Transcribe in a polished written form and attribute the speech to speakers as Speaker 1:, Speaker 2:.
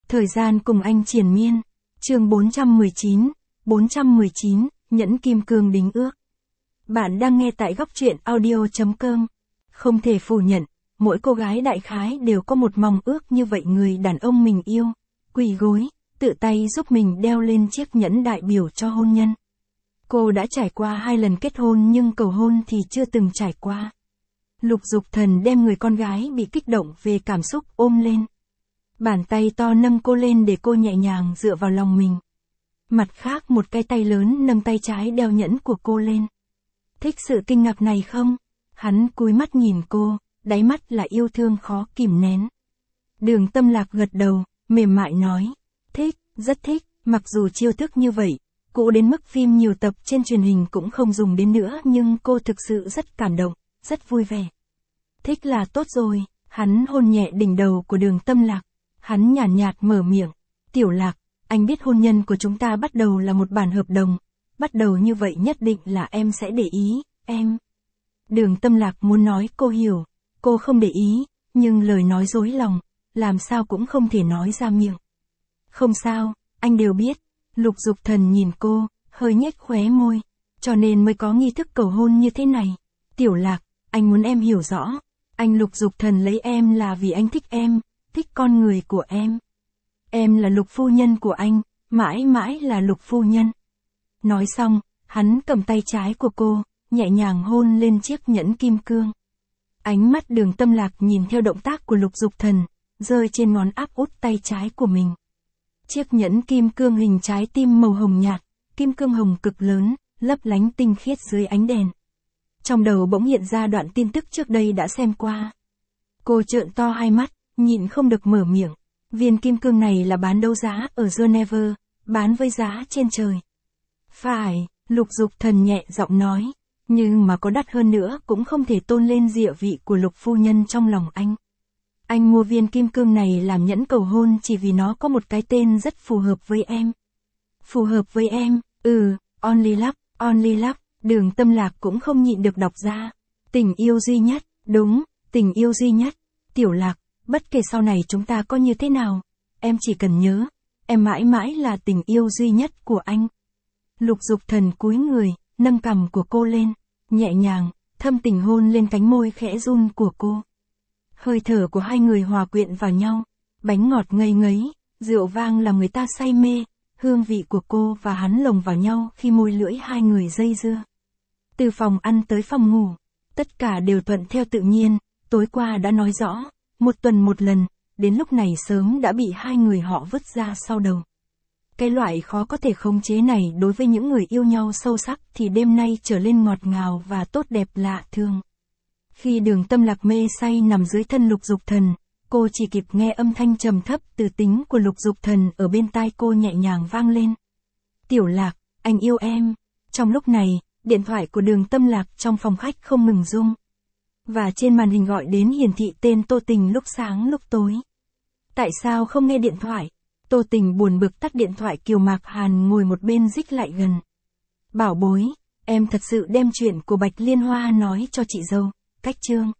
Speaker 1: Thời gian cùng anh triền miên. Chương 419, Nhẫn kim cương đính ước. Bạn đang nghe tại góc truyện audio.com. Không thể phủ nhận, mỗi cô gái đại khái đều có một mong ước như vậy, người đàn ông mình yêu, quỳ gối, tự tay giúp mình đeo lên chiếc nhẫn đại biểu cho hôn nhân. Cô đã trải qua 2 lần kết hôn nhưng cầu hôn thì chưa từng trải qua. Lục Dục Thần đem người con gái bị kích động về cảm xúc ôm lên. Bàn tay to nâng cô lên để cô nhẹ nhàng dựa vào lòng mình. Mặt khác một cái tay lớn nâng tay trái đeo nhẫn của cô lên. Thích sự kinh ngạc này không? Hắn cúi mắt nhìn cô, đáy mắt là yêu thương khó kìm nén. Đường Tâm Lạc gật đầu, mềm mại nói. Thích, rất thích, mặc dù chiêu thức như vậy, cũ đến mức phim nhiều tập trên truyền hình cũng không dùng đến nữa, nhưng cô thực sự rất cảm động, rất vui vẻ. Thích là tốt rồi, hắn hôn nhẹ đỉnh đầu của Đường Tâm Lạc. Hắn nhàn nhạt mở miệng. Tiểu Lạc, anh biết hôn nhân của chúng ta bắt đầu là một bản hợp đồng. Bắt đầu như vậy nhất định là em sẽ để ý, em. Đường Tâm Lạc muốn nói cô hiểu. Cô không để ý, nhưng lời nói dối lòng, làm sao cũng không thể nói ra miệng. Không sao, anh đều biết. Lục Dục Thần nhìn cô, hơi nhếch khóe môi. Cho nên mới có nghi thức cầu hôn như thế này. Tiểu Lạc, anh muốn em hiểu rõ. Anh Lục Dục Thần lấy em là vì anh thích em. Thích con người của em. Em là Lục phu nhân của anh, mãi mãi là Lục phu nhân. Nói xong, hắn cầm tay trái của cô, nhẹ nhàng hôn lên chiếc nhẫn kim cương. Ánh mắt Đường Tâm Lạc nhìn theo động tác của Lục Dục Thần, rơi trên ngón áp út tay trái của mình. Chiếc nhẫn kim cương hình trái tim màu hồng nhạt, kim cương hồng cực lớn, lấp lánh tinh khiết dưới ánh đèn. Trong đầu bỗng hiện ra đoạn tin tức trước đây đã xem qua. Cô trợn to hai mắt, nhịn không được mở miệng. Viên kim cương này là bán đấu giá ở Geneva, bán với giá trên trời. Phải, Lục Dục Thần nhẹ giọng nói. Nhưng mà có đắt hơn nữa cũng không thể tôn lên địa vị của Lục phu nhân trong lòng anh. Anh mua viên kim cương này làm nhẫn cầu hôn chỉ vì nó có một cái tên rất phù hợp với em. Phù hợp với em, Only Love, Đường Tâm Lạc cũng không nhịn được đọc ra. Tình yêu duy nhất, đúng, tình yêu duy nhất. Tiểu Lạc, bất kể sau này chúng ta có như thế nào, em chỉ cần nhớ, em mãi mãi là tình yêu duy nhất của anh. Lục Dục Thần cúi người, nâng cằm của cô lên, nhẹ nhàng, thâm tình hôn lên cánh môi khẽ run của cô. Hơi thở của hai người hòa quyện vào nhau, bánh ngọt ngây ngấy, rượu vang làm người ta say mê, hương vị của cô và hắn lồng vào nhau khi môi lưỡi hai người dây dưa. Từ phòng ăn tới phòng ngủ, tất cả đều thuận theo tự nhiên, tối qua đã nói rõ. 1 tuần 1 lần, đến lúc này sớm đã bị hai người họ vứt ra sau đầu. Cái loại khó có thể khống chế này đối với những người yêu nhau sâu sắc thì đêm nay trở lên ngọt ngào và tốt đẹp lạ thường. Khi Đường Tâm Lạc mê say nằm dưới thân Lục Dục Thần, cô chỉ kịp nghe âm thanh trầm thấp từ tính của Lục Dục Thần ở bên tai cô nhẹ nhàng vang lên. Tiểu Lạc, anh yêu em. Trong lúc này, điện thoại của Đường Tâm Lạc trong phòng khách không ngừng rung. Và trên màn hình gọi đến hiển thị tên Tô Tình lúc sáng lúc tối. Tại sao không nghe điện thoại? Tô Tình buồn bực tắt điện thoại. Kiều Mạc Hàn ngồi một bên dích lại gần. Bảo bối, em thật sự đem chuyện của Bạch Liên Hoa nói cho chị dâu, cách chương.